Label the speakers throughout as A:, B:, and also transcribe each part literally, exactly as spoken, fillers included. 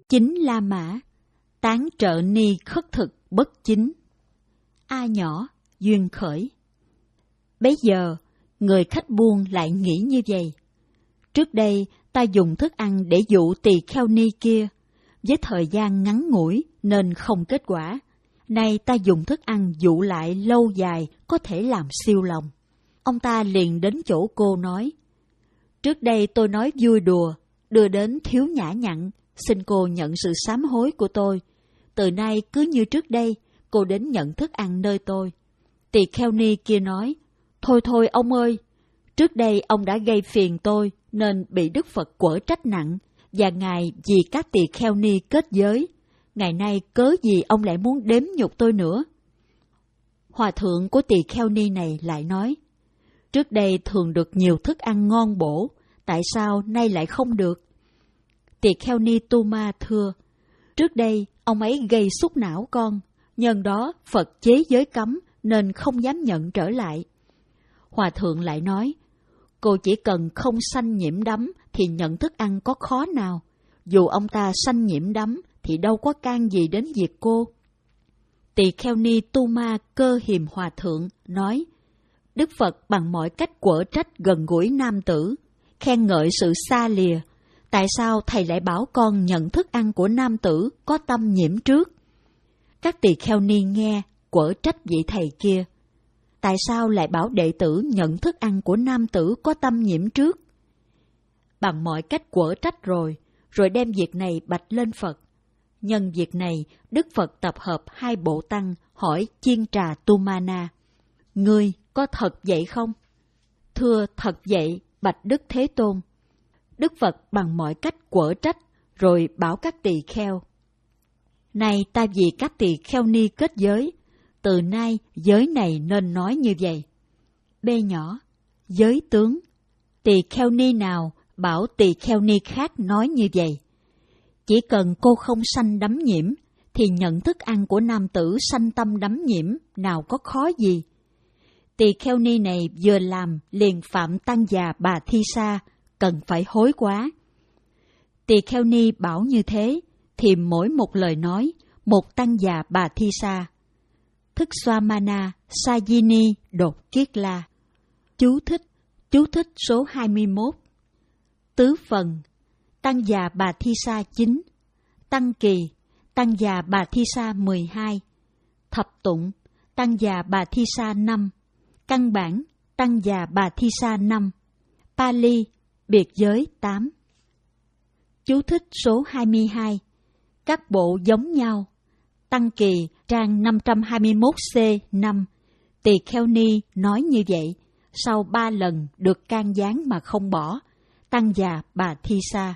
A: Chính La Mã, tán trợ ni khất thực bất chính. A nhỏ, duyên khởi. Bấy giờ, người khách buôn lại nghĩ như vậy. Trước đây, ta dùng thức ăn để dụ tỳ kheo ni kia, với thời gian ngắn ngủi nên không kết quả. Nay ta dùng thức ăn dụ lại lâu dài có thể làm siêu lòng. Ông ta liền đến chỗ cô nói, trước đây tôi nói vui đùa, đưa đến thiếu nhã nhặn, xin cô nhận sự sám hối của tôi. Từ nay cứ như trước đây, cô đến nhận thức ăn nơi tôi. Tỳ kheo ni kia nói, thôi thôi ông ơi, trước đây ông đã gây phiền tôi nên bị Đức Phật quở trách nặng, và Ngài vì các tỳ kheo ni kết giới. Ngày nay cớ gì ông lại muốn đếm nhục tôi nữa? Hòa thượng của tỳ kheo ni này lại nói, trước đây thường được nhiều thức ăn ngon bổ, tại sao nay lại không được? Tỳ kheo ni Tuma thưa, trước đây ông ấy gây xúc não con, nhân đó Phật chế giới cấm nên không dám nhận trở lại. Hòa thượng lại nói, cô chỉ cần không sanh nhiễm đắm thì nhận thức ăn có khó nào, dù ông ta sanh nhiễm đắm thì đâu có can gì đến việc cô. Tỳ kheo ni Tuma cơ hiềm hòa thượng nói, Đức Phật bằng mọi cách quở trách gần gũi nam tử, khen ngợi sự xa lìa, tại sao thầy lại bảo con nhận thức ăn của nam tử có tâm nhiễm trước? Các tỳ kheo ni nghe, quở trách vị thầy kia, tại sao lại bảo đệ tử nhận thức ăn của nam tử có tâm nhiễm trước? Bằng mọi cách quở trách rồi, rồi đem việc này bạch lên Phật. Nhân việc này, Đức Phật tập hợp hai bộ tăng hỏi Chiên Trà Tumana, ngươi có thật vậy không? Thưa thật vậy, bạch Đức Thế Tôn. Đức Phật bằng mọi cách quở trách, rồi bảo các tỳ kheo, này ta vì các tỳ kheo ni kết giới, từ nay giới này nên nói như vậy. B nhỏ, giới tướng, tỳ kheo ni nào bảo tỳ kheo ni khác nói như vậy. Chỉ cần cô không sanh đắm nhiễm, thì nhận thức ăn của nam tử sanh tâm đắm nhiễm, nào có khó gì. Tỳ kheo ni này vừa làm liền phạm tăng già Bà Thi Sa, cần phải hối quá. Tỳ kheo ni bảo như thế, thì mỗi một lời nói, một tăng già Bà Thi Sa. Thức Xoa Mana Sajini Đột Kiết La. Chú thích, chú thích số hai mươi mốt. Tứ phần, tăng già Bà Thi Sa chín, tăng kỳ, tăng già Bà Thi Sa mười hai, thập tụng, tăng già Bà Thi Sa năm, căn bản, tăng già Bà Thi Sa năm, Pali, biệt giới tám. Chú thích số hai mươi hai. Các bộ giống nhau. Tăng kỳ, trang năm trăm hai mươi mốt C năm. Tỳ kheo ni nói như vậy, sau ba lần được can gián mà không bỏ. Tăng già Bà Thi Sa.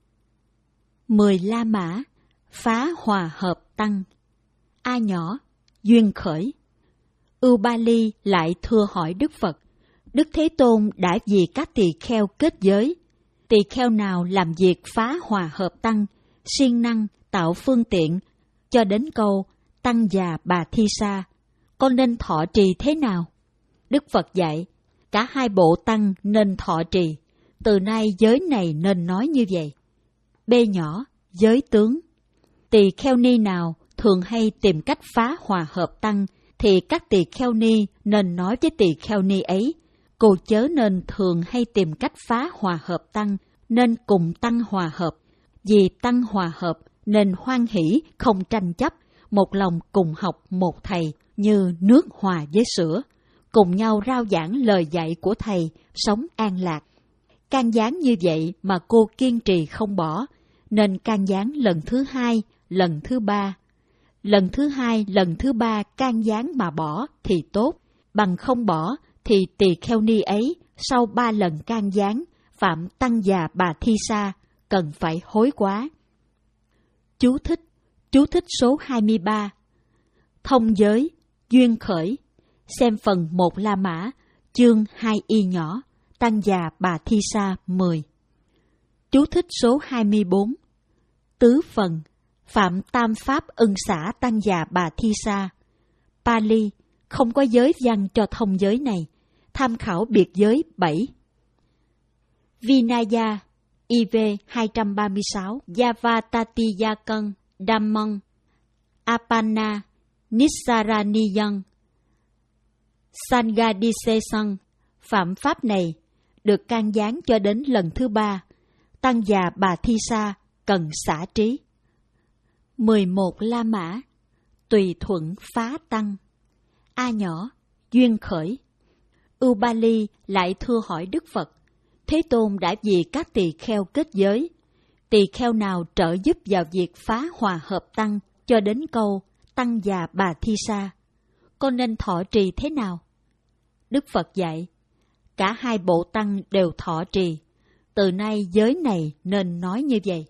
A: Mười La Mã, phá hòa hợp tăng. A nhỏ, duyên khởi. Ưu Ba Ly lại thưa hỏi Đức Phật, Đức Thế Tôn đã vì các tỳ kheo kết giới. Tỳ kheo nào làm việc phá hòa hợp tăng, siêng năng, tạo phương tiện, cho đến câu tăng già Bà Thi Sa, con nên thọ trì thế nào? Đức Phật dạy, cả hai bộ tăng nên thọ trì, từ nay giới này nên nói như vậy. B nhỏ, giới tướng. Tỳ kheo ni nào thường hay tìm cách phá hòa hợp tăng, thì các tỳ kheo ni nên nói với tỳ kheo ni ấy, cô chớ nên thường hay tìm cách phá hòa hợp tăng, nên cùng tăng hòa hợp. Vì tăng hòa hợp nên hoan hỷ không tranh chấp, một lòng cùng học một thầy như nước hòa với sữa, cùng nhau rao giảng lời dạy của thầy, sống an lạc. Can gián như vậy mà cô kiên trì không bỏ, nên can gián lần thứ hai, lần thứ ba. Lần thứ hai, lần thứ ba can gián mà bỏ thì tốt, bằng không bỏ thì tỳ kheo ni ấy sau ba lần can gián phạm tăng già Bà Thi Sa, cần phải hối quá. Chú thích, chú thích số hai mươi ba. Thông giới, duyên khởi, xem phần một La Mã, chương hai y nhỏ, tăng già Bà Thi Sa mười. Chú thích số hai mươi bốn. Tứ phần, phạm tam pháp ân xả tăng già Bà Thi Sa. Pali, không có giới văn cho thông giới này, tham khảo biệt giới bảy. Vinaya, I V hai trăm ba mươi sáu, Yavatatiyakân, Dhammang, Apana, Nissaraniyan, Sanghadisesang. Phạm pháp này được can gián cho đến lần thứ ba. Tăng già Bà Thi Sa cần xả trí. mười một La Mã, tùy thuận phá tăng. A nhỏ, duyên khởi. Ubali lại thưa hỏi Đức Phật, Thế Tôn đã vì các tỳ kheo kết giới, tỳ kheo nào trợ giúp vào việc phá hòa hợp tăng cho đến câu Tăng già Bà Thi Sa, con nên thọ trì thế nào? Đức Phật dạy, cả hai bộ tăng đều thọ trì, từ nay giới này nên nói như vậy.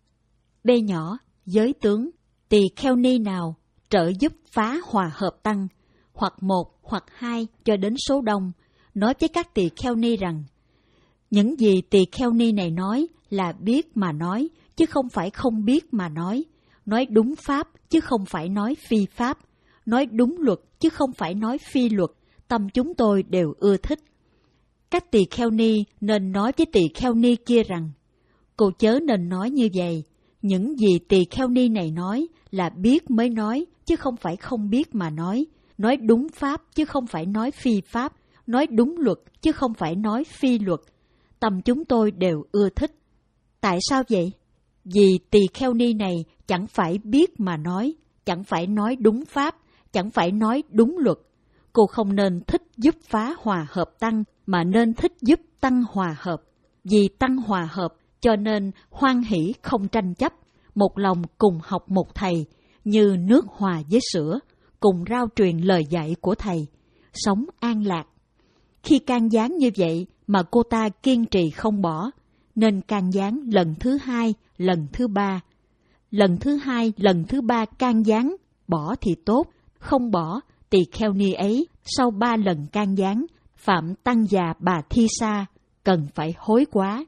A: B nhỏ, giới tướng, tỳ kheo ni nào trợ giúp phá hòa hợp tăng, hoặc một hoặc hai cho đến số đông, nói với các tỳ kheo ni rằng, những gì tỳ kheo ni này nói là biết mà nói, chứ không phải không biết mà nói, nói đúng pháp chứ không phải nói phi pháp, nói đúng luật chứ không phải nói phi luật, tâm chúng tôi đều ưa thích. Các tỳ kheo ni nên nói với tỳ kheo ni kia rằng, cô chớ nên nói như vậy, những gì tỳ kheo ni này nói là biết mới nói, chứ không phải không biết mà nói, nói đúng pháp chứ không phải nói phi pháp, nói đúng luật chứ không phải nói phi luật, tâm chúng tôi đều ưa thích. Tại sao vậy? Vì tỳ kheo ni này chẳng phải biết mà nói, chẳng phải nói đúng pháp, chẳng phải nói đúng luật. Cô không nên thích giúp phá hòa hợp tăng, mà nên thích giúp tăng hòa hợp. Vì tăng hòa hợp, cho nên hoan hỷ không tranh chấp, một lòng cùng học một thầy, như nước hòa với sữa, cùng rao truyền lời dạy của thầy, sống an lạc. Khi can gián như vậy mà cô ta kiên trì không bỏ, nên can gián lần thứ hai, lần thứ ba. Lần thứ hai, lần thứ ba can gián, bỏ thì tốt, không bỏ, tỳ kheo ni ấy sau ba lần can gián, phạm Tăng già Bà Thi Sa, cần phải hối quá.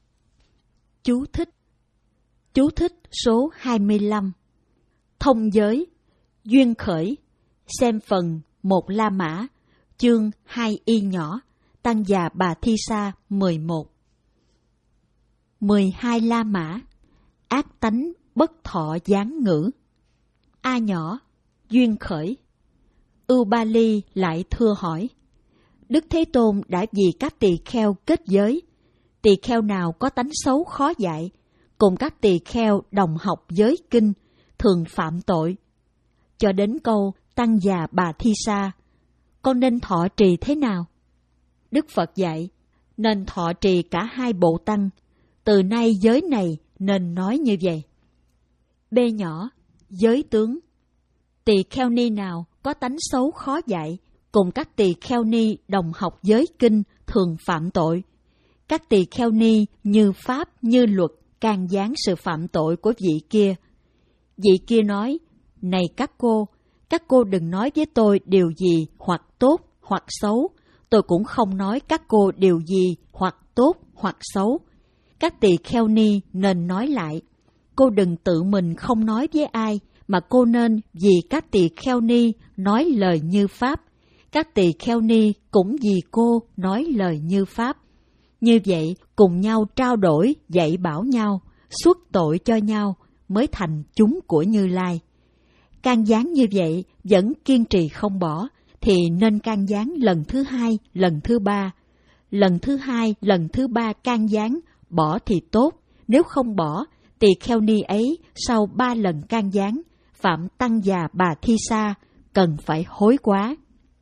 A: Chú thích. Chú thích số hai mươi lăm. Thông giới, duyên khởi, xem phần một La Mã, chương hai Y nhỏ, Tăng già Bà Thi Sa mười một. mười hai La Mã, ác tánh bất thọ gián ngữ. A nhỏ, duyên khởi. Ubali lại thưa hỏi, Đức Thế Tôn đã vì các tỳ kheo kết giới, tỳ kheo nào có tánh xấu khó dạy, cùng các tỳ kheo đồng học giới kinh, thường phạm tội. Cho đến câu Tăng già Bà Thi Sa, con nên thọ trì thế nào? Đức Phật dạy, nên thọ trì cả hai bộ tăng, từ nay giới này nên nói như vậy. B nhỏ, giới tướng. Tỳ kheo ni nào có tánh xấu khó dạy, cùng các tỳ kheo ni đồng học giới kinh, thường phạm tội. Các tỳ kheo ni như pháp như luật can gián sự phạm tội của vị kia. Vị kia nói, này các cô, các cô đừng nói với tôi điều gì hoặc tốt hoặc xấu, tôi cũng không nói các cô điều gì hoặc tốt hoặc xấu. Các tỳ kheo ni nên nói lại, cô đừng tự mình không nói với ai, mà cô nên vì các tỳ kheo ni nói lời như pháp, các tỳ kheo ni cũng vì cô nói lời như pháp. Như vậy cùng nhau trao đổi dạy bảo nhau, xuất tội cho nhau mới thành chúng của Như Lai. Can gián như vậy vẫn kiên trì không bỏ, thì nên can gián lần thứ hai, lần thứ ba. Lần thứ hai, lần thứ ba can gián, bỏ thì tốt, nếu không bỏ, tỳ kheo ni ấy sau ba lần can gián, phạm Tăng già Bà Thi Sa, cần phải hối quá.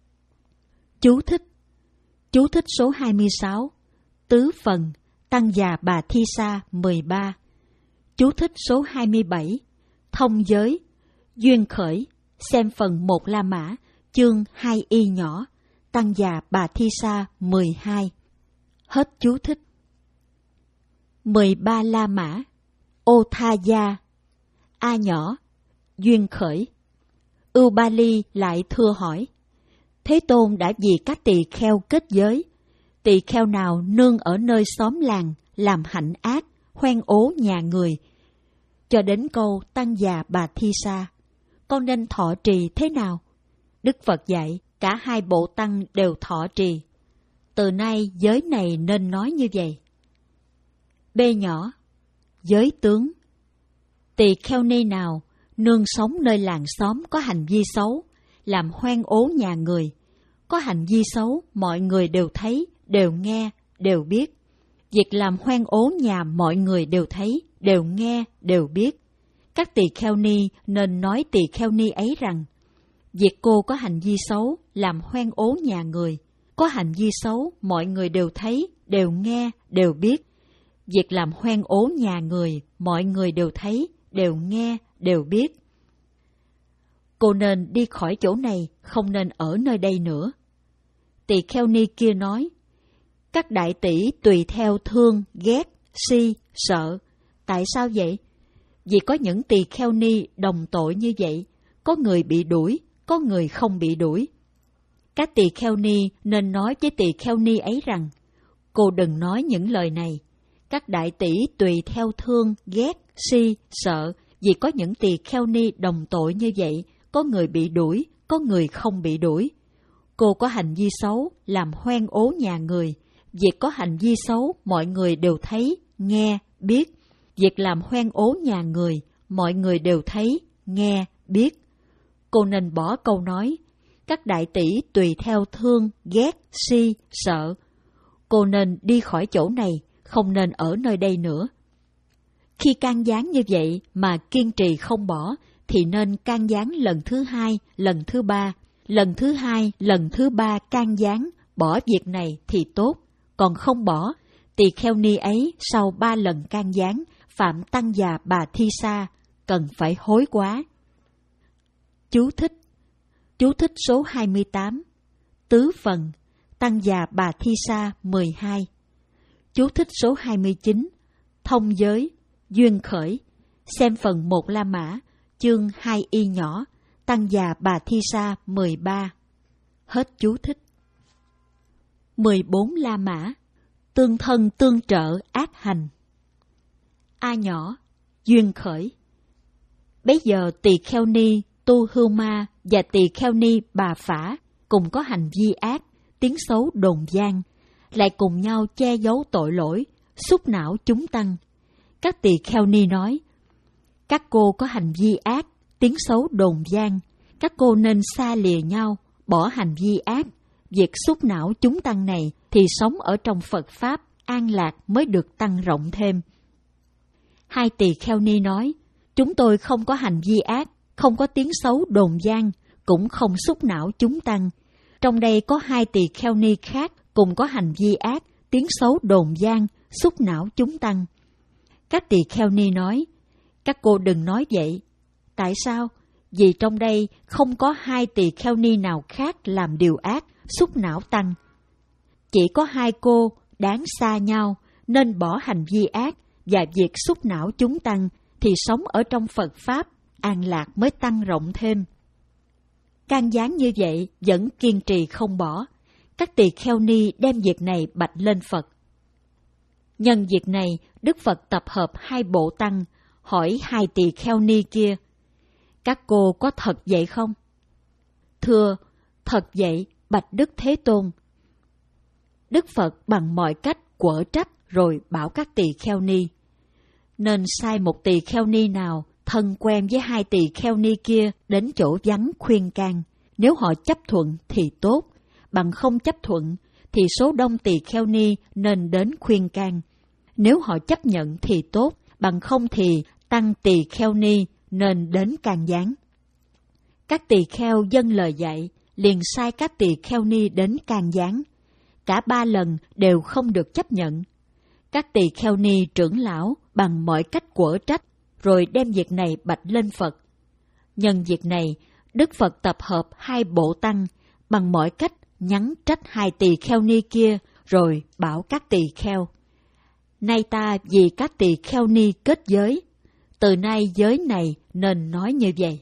A: Chú thích. Chú thích số hai mươi sáu. Tứ phần, Tăng già Bà Thi Sa mười ba. Chú thích số hai mươi bảy. Thông giới, duyên khởi, xem phần một La Mã, chương hai Y nhỏ, Tăng già Bà Thi Sa mười hai. Hết chú thích. mười ba La Mã, Ô Tha Gia. A nhỏ, duyên khởi. Ubali lại thưa hỏi, Thế Tôn đã vì các tỳ kheo kết giới, tỳ kheo nào nương ở nơi xóm làng, làm hạnh ác, hoen ố nhà người. Cho đến câu Tăng già Bà Thi Sa, con nên thọ trì thế nào? Đức Phật dạy, cả hai bộ tăng đều thọ trì. Từ nay giới này nên nói như vậy. B nhỏ, giới tướng. Tỳ kheo ni nào nương sống nơi làng xóm có hành vi xấu, làm hoen ố nhà người. Có hành vi xấu mọi người đều thấy, đều nghe, đều biết. Việc làm hoen ố nhà mọi người đều thấy, đều nghe, đều biết. Các tỳ kheo ni nên nói tỳ kheo ni ấy rằng, việc cô có hành vi xấu, làm hoen ố nhà người. Có hành vi xấu mọi người đều thấy, đều nghe, đều biết. Việc làm hoen ố nhà người mọi người đều thấy, đều nghe, đều biết. Cô nên đi khỏi chỗ này, không nên ở nơi đây nữa. Tỳ kheo ni kia nói, các đại tỷ tùy theo thương, ghét, si, sợ. Tại sao vậy? Vì có những tỳ kheo ni đồng tội như vậy, có người bị đuổi, có người không bị đuổi. Các tỳ kheo ni nên nói với tỳ kheo ni ấy rằng, cô đừng nói những lời này. Các đại tỷ tùy theo thương, ghét, si, sợ, vì có những tỳ kheo ni đồng tội như vậy, có người bị đuổi, có người không bị đuổi. Cô có hành vi xấu, làm hoen ố nhà người. Việc có hành vi xấu, mọi người đều thấy, nghe, biết. Việc làm hoen ố nhà người, mọi người đều thấy, nghe, biết. Cô nên bỏ câu nói, các đại tỷ tùy theo thương, ghét, si, sợ. Cô nên đi khỏi chỗ này, không nên ở nơi đây nữa. Khi can gián như vậy mà kiên trì không bỏ, thì nên can gián lần thứ hai, lần thứ ba. Lần thứ hai, lần thứ ba can gián, bỏ việc này thì tốt. Còn không bỏ, tỳ kheo ni ấy sau ba lần can gián, phạm Tăng Già Bà Thi Sa, cần phải hối quá. Chú thích. Chú thích số hai mươi tám. Tứ phần, Tăng Già Bà Thi Sa mười hai. Chú thích số hai mươi chín. Thông giới, duyên khởi. Xem phần một La Mã, chương hai y nhỏ, Tăng Già Bà Thi Sa mười ba. Hết chú thích. mười bốn La Mã, tương thân tương trợ ác hành. A nhỏ, duyên khởi. Bấy giờ tỳ kheo ni Tu Hưu Ma và tỳ kheo ni Bà Phả cùng có hành vi ác, tiếng xấu đồn gian, lại cùng nhau che giấu tội lỗi, xúc não chúng tăng. Các tỳ kheo ni nói, các cô có hành vi ác, tiếng xấu đồn gian, các cô nên xa lìa nhau, bỏ hành vi ác. Việc xúc não chúng tăng này thì sống ở trong Phật Pháp, an lạc mới được tăng rộng thêm. Hai tỳ kheo ni nói, chúng tôi không có hành vi ác, không có tiếng xấu đồn gian, cũng không xúc não chúng tăng. Trong đây có hai tỳ kheo ni khác cùng có hành vi ác, tiếng xấu đồn gian, xúc não chúng tăng. Các tỳ kheo ni nói, các cô đừng nói vậy. Tại sao? Vì trong đây không có hai tỳ kheo ni nào khác làm điều ác, xúc não tăng. Chỉ có hai cô đáng xa nhau nên bỏ hành vi ác và việc xúc não chúng tăng thì sống ở trong Phật Pháp, an lạc mới tăng rộng thêm. Can gián như vậy vẫn kiên trì không bỏ. Các tỳ kheo ni đem việc này bạch lên Phật. Nhân việc này, Đức Phật tập hợp hai bộ tăng, hỏi hai tỳ kheo ni kia, các cô có thật vậy không? Thưa, thật vậy, bạch Đức Thế Tôn. Đức Phật bằng mọi cách quở trách rồi bảo các tỳ kheo ni, nên sai một tỳ kheo ni nào thân quen với hai tỳ kheo ni kia đến chỗ vắng khuyên can. Nếu họ chấp thuận thì tốt, bằng không chấp thuận thì số đông tỳ kheo ni nên đến khuyên can. Nếu họ chấp nhận thì tốt, bằng không thì tăng tỳ kheo ni nên đến can gián. Các tỳ kheo dâng lời dạy, liền sai các tỳ kheo ni đến can gián. Cả ba lần đều không được chấp nhận. Các tỳ kheo ni trưởng lão bằng mọi cách quở trách, rồi đem việc này bạch lên Phật. Nhân việc này, Đức Phật tập hợp hai bộ tăng, bằng mọi cách nhắn trách hai tỳ kheo ni kia, rồi bảo các tỳ kheo, nay ta vì các tỳ kheo ni kết giới, từ nay giới này nên nói như vậy.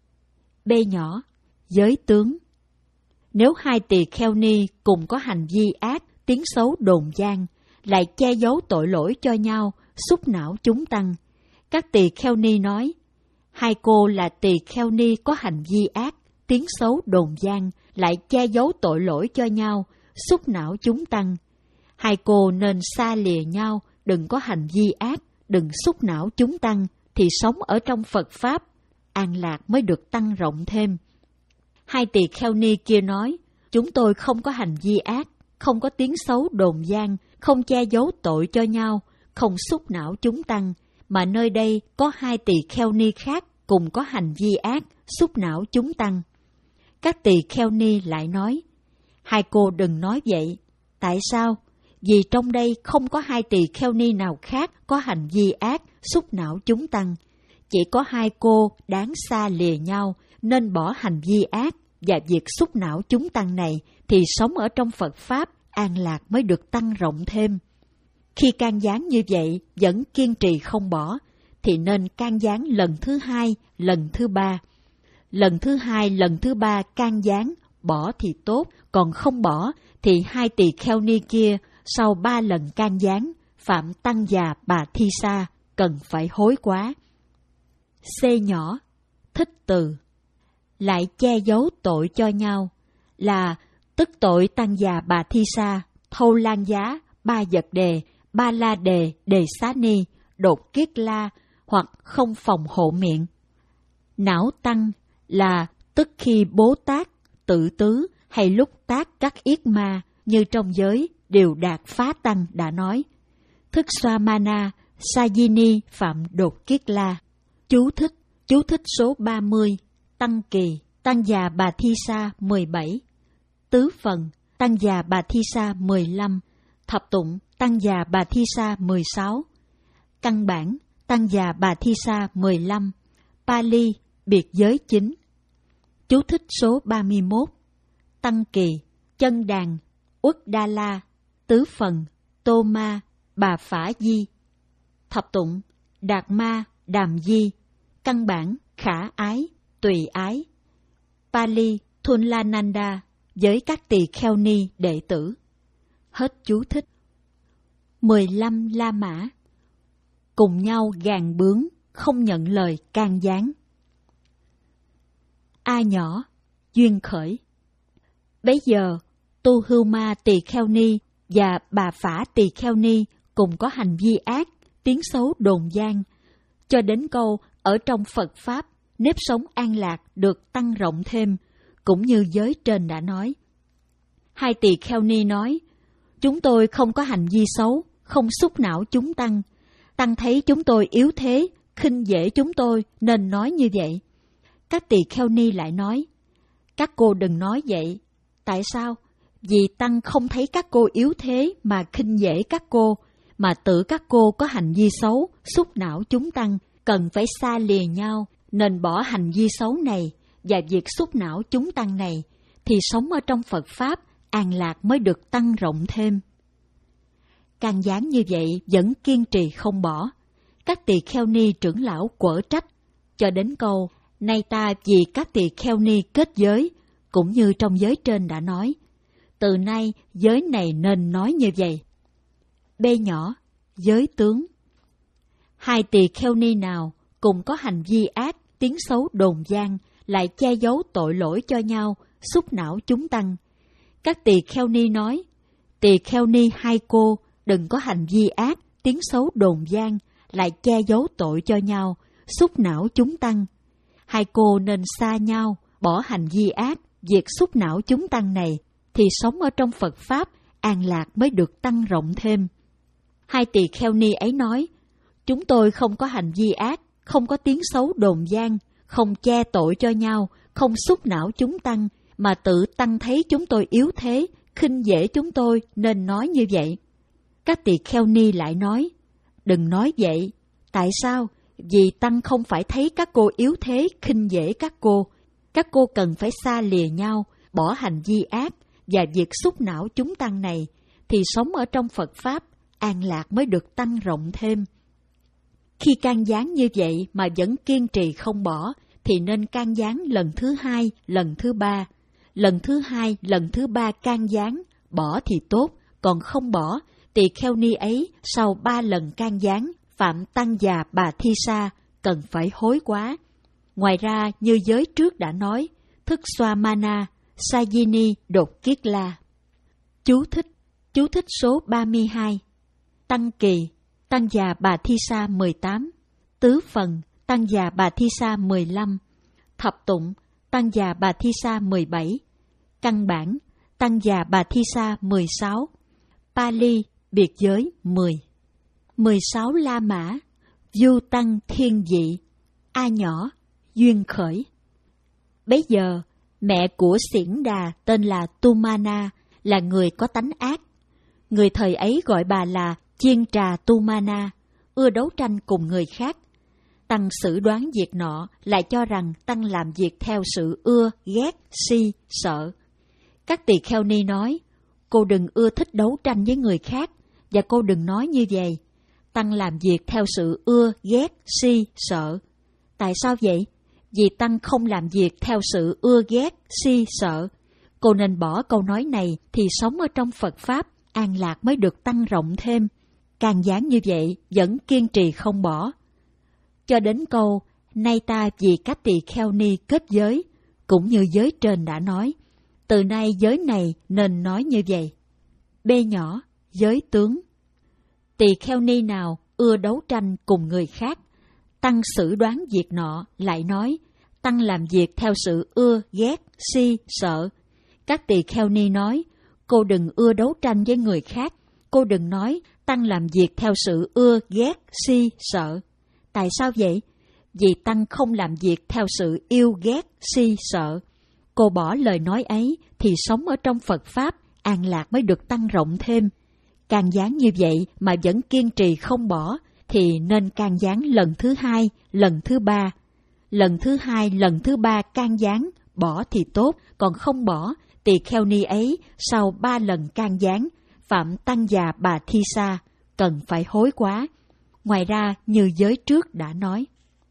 A: B nhỏ, giới tướng. Nếu hai tỳ kheo ni cùng có hành vi ác, tiếng xấu đồn gian, lại che giấu tội lỗi cho nhau, xúc não chúng tăng. Các tỳ kheo ni nói, hai cô là tỳ kheo ni có hành vi ác, tiếng xấu đồn gian, lại che giấu tội lỗi cho nhau, xúc não chúng tăng. Hai cô nên xa lìa nhau, đừng có hành vi ác, đừng xúc não chúng tăng, thì sống ở trong Phật Pháp, an lạc mới được tăng rộng thêm. Hai tỳ kheo ni kia nói, chúng tôi không có hành vi ác, không có tiếng xấu đồn gian, không che giấu tội cho nhau, không xúc não chúng tăng, mà nơi đây có hai tỳ kheo ni khác cùng có hành vi ác, xúc não chúng tăng. Các tỳ kheo ni lại nói, hai cô đừng nói vậy. Tại sao? Vì trong đây không có hai tỳ kheo ni nào khác có hành vi ác, xúc não chúng tăng. Chỉ có hai cô đáng xa lìa nhau, nên bỏ hành vi ác và việc xúc não chúng tăng này, thì sống ở trong Phật Pháp, an lạc mới được tăng rộng thêm. Khi can gián như vậy vẫn kiên trì không bỏ, thì nên can gián lần thứ hai, lần thứ ba. Lần thứ hai, lần thứ ba can gián, bỏ thì tốt, còn không bỏ thì hai tỳ kheo ni kia sau ba lần can gián, phạm tăng già bà Thi Sa, cần phải hối quá. C nhỏ, thích từ. Lại che giấu tội cho nhau, là tức tội tăng già bà Thi Sa, thâu lan giá, ba vật đề, ba la đề, đề xá ni, đột kiết la, hoặc không phòng hộ miệng. Não tăng là tức khi bố tát, tự tứ hay lúc tác các yết ma, như trong giới đều đạt phá tăng đã nói. Thức xoa mana, Sajini phạm đột kiết la. Chú thích, chú thích số ba mươi, tăng kỳ, tăng già bà Thi Sa mười bảy. Tứ phần, tăng già bà Thi Sa mười lăm. Thập tụng, tăng già bà Thi Sa mười sáu. Căn bản, tăng già bà Thi Sa mười lăm. Pali, biệt giới chính. Chú thích số ba mươi mốt. Tăng kỳ, chân đàn, Uất Đa La. Tứ phần, Tô Ma, Bà Phả Di. Thập tụng, Đạt Ma, Đàm Di. Căn bản, khả ái, tùy ái. Pali, Thunlananda, với các tỳ kheo ni đệ tử. Hết chú thích. Mười lăm La Mã. Cùng nhau gàn bướng, không nhận lời can gián. A nhỏ, duyên khởi. Bấy giờ, Tu Hưu Ma tỳ kheo ni và Bà Phả tỳ kheo ni cùng có hành vi ác, tiếng xấu đồn gian, cho đến câu ở trong Phật Pháp, nếp sống an lạc được tăng rộng thêm, cũng như giới trên đã nói. Hai tỳ kheo ni nói, chúng tôi không có hành vi xấu, không xúc não chúng tăng. Tăng thấy chúng tôi yếu thế, khinh dễ chúng tôi nên nói như vậy. Các tỳ kheo ni lại nói, các cô đừng nói vậy. Tại sao? Vì tăng không thấy các cô yếu thế mà khinh dễ các cô, mà tự các cô có hành vi xấu, xúc não chúng tăng, cần phải xa lìa nhau, nên bỏ hành vi xấu này và việc xúc não chúng tăng này, thì sống ở trong Phật Pháp, an lạc mới được tăng rộng thêm. Can gián như vậy vẫn kiên trì không bỏ. Các tỳ kheo ni trưởng lão quở trách, cho đến câu, nay ta vì các tỳ kheo ni kết giới, cũng như trong giới trên đã nói, từ nay giới này nên nói như vậy. B nhỏ, giới tướng. Hai tỳ kheo ni nào cùng có hành vi ác, tiếng xấu đồn gian, lại che giấu tội lỗi cho nhau, xúc não chúng tăng. Các tỳ kheo ni nói, tỳ kheo ni hai cô đừng có hành vi ác, tiếng xấu đồn gian, lại che giấu tội cho nhau, xúc não chúng tăng. Hai cô nên xa nhau, bỏ hành vi ác, việc xúc não chúng tăng này, thì sống ở trong Phật Pháp, an lạc mới được tăng rộng thêm. Hai tỳ kheo ni ấy nói, chúng tôi không có hành vi ác, không có tiếng xấu đồn gian, không che tội cho nhau, không xúc não chúng tăng, mà tự tăng thấy chúng tôi yếu thế, khinh dễ chúng tôi nên nói như vậy. Các tỳ kheo ni lại nói, đừng nói vậy. Tại sao? Vì tăng không phải thấy các cô yếu thế, khinh dễ các cô. Các cô cần phải xa lìa nhau, bỏ hành vi ác và việc xúc não chúng tăng này, thì sống ở trong Phật Pháp, an lạc mới được tăng rộng thêm. Khi can gián như vậy mà vẫn kiên trì không bỏ, thì nên can gián lần thứ hai, lần thứ ba. Lần thứ hai, lần thứ ba can gián, bỏ thì tốt, còn không bỏ, tỳ kheo ni ấy sau ba lần can gián, phạm tăng già bà Thi Sa, cần phải hối quá. Ngoài ra, như giới trước đã nói, thức xoa mana, Sajini đột kiết la. Chú thích, chú thích số ba mươi hai. Tăng kỳ, Tăng già Bà Thi Sa mười tám, Tứ Phần, Tăng già Bà Thi Sa mười lăm, Thập Tụng, Tăng già Bà Thi Sa mười bảy, Căn Bản, Tăng già Bà Thi Sa mười sáu, Pali, biệt giới mười. mười sáu La Mã, Du Tăng Thiên Dị, A Nhỏ, Duyên Khởi. Bấy giờ, mẹ của Xiển Đà tên là Tumana, là người có tánh ác. Người thời ấy gọi bà là Chiên Trà Tumana, ưa đấu tranh cùng người khác. Tăng xử đoán việc nọ lại cho rằng Tăng làm việc theo sự ưa, ghét, si, sợ. Các tỳ kheo ni nói, cô đừng ưa thích đấu tranh với người khác, và cô đừng nói như vậy. Tăng làm việc theo sự ưa, ghét, si, sợ. Tại sao vậy? Vì Tăng không làm việc theo sự ưa, ghét, si, sợ. Cô nên bỏ câu nói này thì sống ở trong Phật Pháp, an lạc mới được tăng rộng thêm. Càng gián như vậy, vẫn kiên trì không bỏ. Cho đến câu, nay ta vì các tỳ kheo ni kết giới, cũng như giới trên đã nói. Từ nay giới này nên nói như vậy. B nhỏ, giới tướng. Tỳ kheo ni nào ưa đấu tranh cùng người khác, Tăng xử đoán việc nọ lại nói, Tăng làm việc theo sự ưa, ghét, si, sợ. Các tỳ kheo ni nói, cô đừng ưa đấu tranh với người khác, cô đừng nói Tăng làm việc theo sự ưa, ghét, si, sợ. Tại sao vậy? Vì Tăng không làm việc theo sự yêu, ghét, si, sợ. Cô bỏ lời nói ấy thì sống ở trong Phật Pháp, an lạc mới được tăng rộng thêm. Can gián như vậy mà vẫn kiên trì không bỏ, thì nên can gián lần thứ hai, lần thứ ba. Lần thứ hai, lần thứ ba can gián, bỏ thì tốt, còn không bỏ, tỳ kheo ni ấy sau ba lần can gián, phạm Tăng già Bà Thi Sa, cần phải hối quá. Ngoài ra như giới trước đã nói.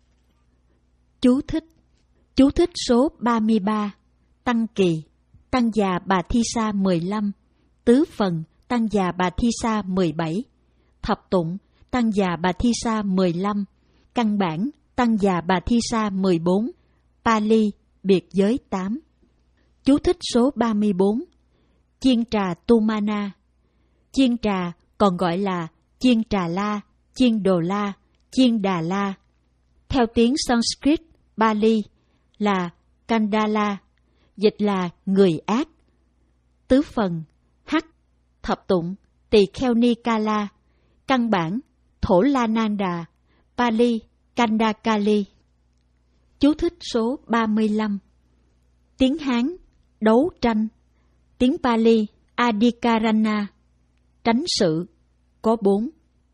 A: Chú thích. Chú thích số ba mươi ba. Tăng Kỳ, Tăng già Bà Thi Sa mười lăm, Tứ Phần, Tăng già Bà Thi Sa mười bảy, Thập Tụng, Tăng già Bà Thi Sa mười lăm, Căn Bản, Tăng già Bà Thi Sa mười bốn, Pali, biệt giới tám. Chú thích số ba mươi bốn. Chiên Trà Tumana. Chiên Trà còn gọi là Chiên Trà La, Chiên Đồ La, Chiên Đà La. Theo tiếng Sanskrit, Pali là Kandala, dịch là người ác. Tứ Phần, Hắc. Thập Tụng, Tỳ Kheo Ni Kala. Căn Bản, Thổ La Nanda, Pali, Kandakali. Chú thích số ba mươi lăm. Tiếng Hán, đấu tranh. Tiếng Pali, Adikarana, tránh sự, có bốn.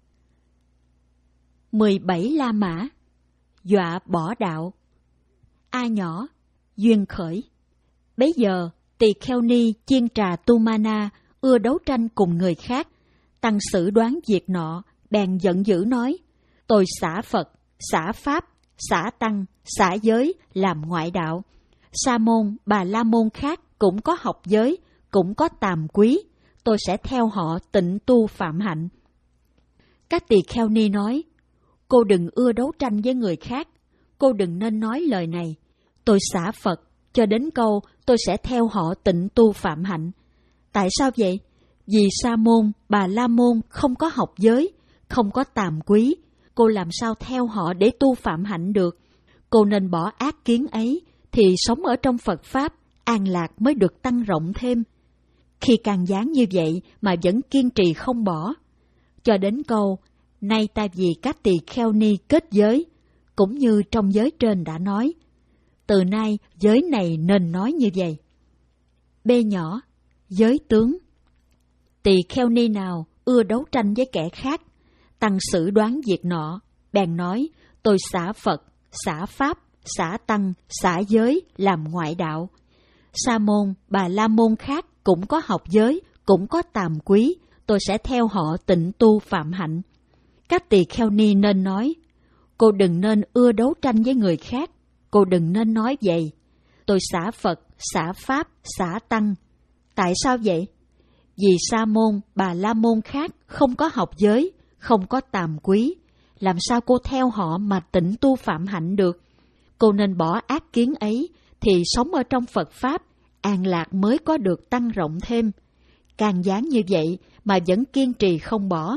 A: mười bảy La Mã, dọa bỏ đạo. A nhỏ, duyên khởi. Bấy giờ, tỳ kheo ni Chiên Trà Tumana ưa đấu tranh cùng người khác. Tăng xử đoán việc nọ, bèn giận dữ nói, tôi xả Phật, xả Pháp, xả Tăng, xả giới làm ngoại đạo. Sa môn, Bà La môn khác cũng có học giới, cũng có tàm quý, tôi sẽ theo họ tịnh tu phạm hạnh. Các tỳ kheo ni nói, cô đừng ưa đấu tranh với người khác, cô đừng nên nói lời này. Tôi xả Phật, cho đến câu tôi sẽ theo họ tịnh tu phạm hạnh. Tại sao vậy? Vì Sa môn, Bà La môn không có học giới, không có tàm quý, cô làm sao theo họ để tu phạm hạnh được? Cô nên bỏ ác kiến ấy, thì sống ở trong Phật Pháp, an lạc mới được tăng rộng thêm. Khi can gián như vậy mà vẫn kiên trì không bỏ, cho đến câu, nay ta vì các tỳ kheo ni kết giới, cũng như trong giới trên đã nói, từ nay giới này nên nói như vậy. B nhỏ, giới tướng. Tỳ kheo ni nào ưa đấu tranh với kẻ khác, Tăng xử đoán việc nọ, bèn nói, tôi xả Phật, xả Pháp, xả Tăng, xả giới làm ngoại đạo. Sa môn, Bà La môn khác cũng có học giới, cũng có tàm quý, tôi sẽ theo họ tịnh tu phạm hạnh. Các tỳ kheo ni nên nói, cô đừng nên ưa đấu tranh với người khác, cô đừng nên nói vậy. Tôi xả Phật, xả Pháp, xả Tăng. Tại sao vậy? Vì Sa môn, Bà La môn khác không có học giới, không có tàm quý, làm sao cô theo họ mà tịnh tu phạm hạnh được? Cô nên bỏ ác kiến ấy, thì sống ở trong Phật Pháp, an lạc mới có được tăng rộng thêm. Can gián như vậy mà vẫn kiên trì không bỏ,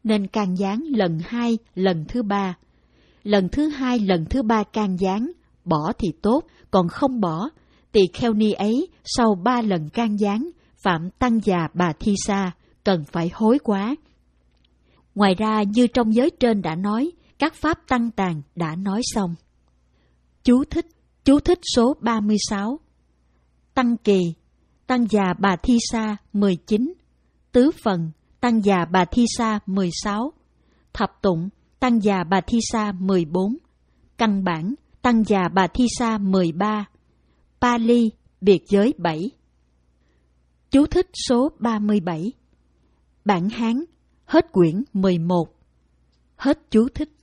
A: nên can gián lần hai, lần thứ ba. Lần thứ hai, lần thứ ba can gián, bỏ thì tốt, còn không bỏ, tỳ kheo ni ấy sau ba lần can gián, phạm tăng già bà thi sa, cần phải hối quá. Ngoài ra, như trong giới trên đã nói, các pháp tăng tàn đã nói xong. Chú thích, chú thích số ba mươi sáu. Tăng kỳ, tăng già bà thi sa mười chín. Tứ phần, tăng già bà thi sa mười sáu. Thập tụng, tăng già bà thi sa mười bốn. Căn bản, tăng già bà thi sa mười ba. Pali, biệt giới bảy. Chú thích số ba mươi bảy. Bản Hán, hết quyển mười một. Hết chú thích.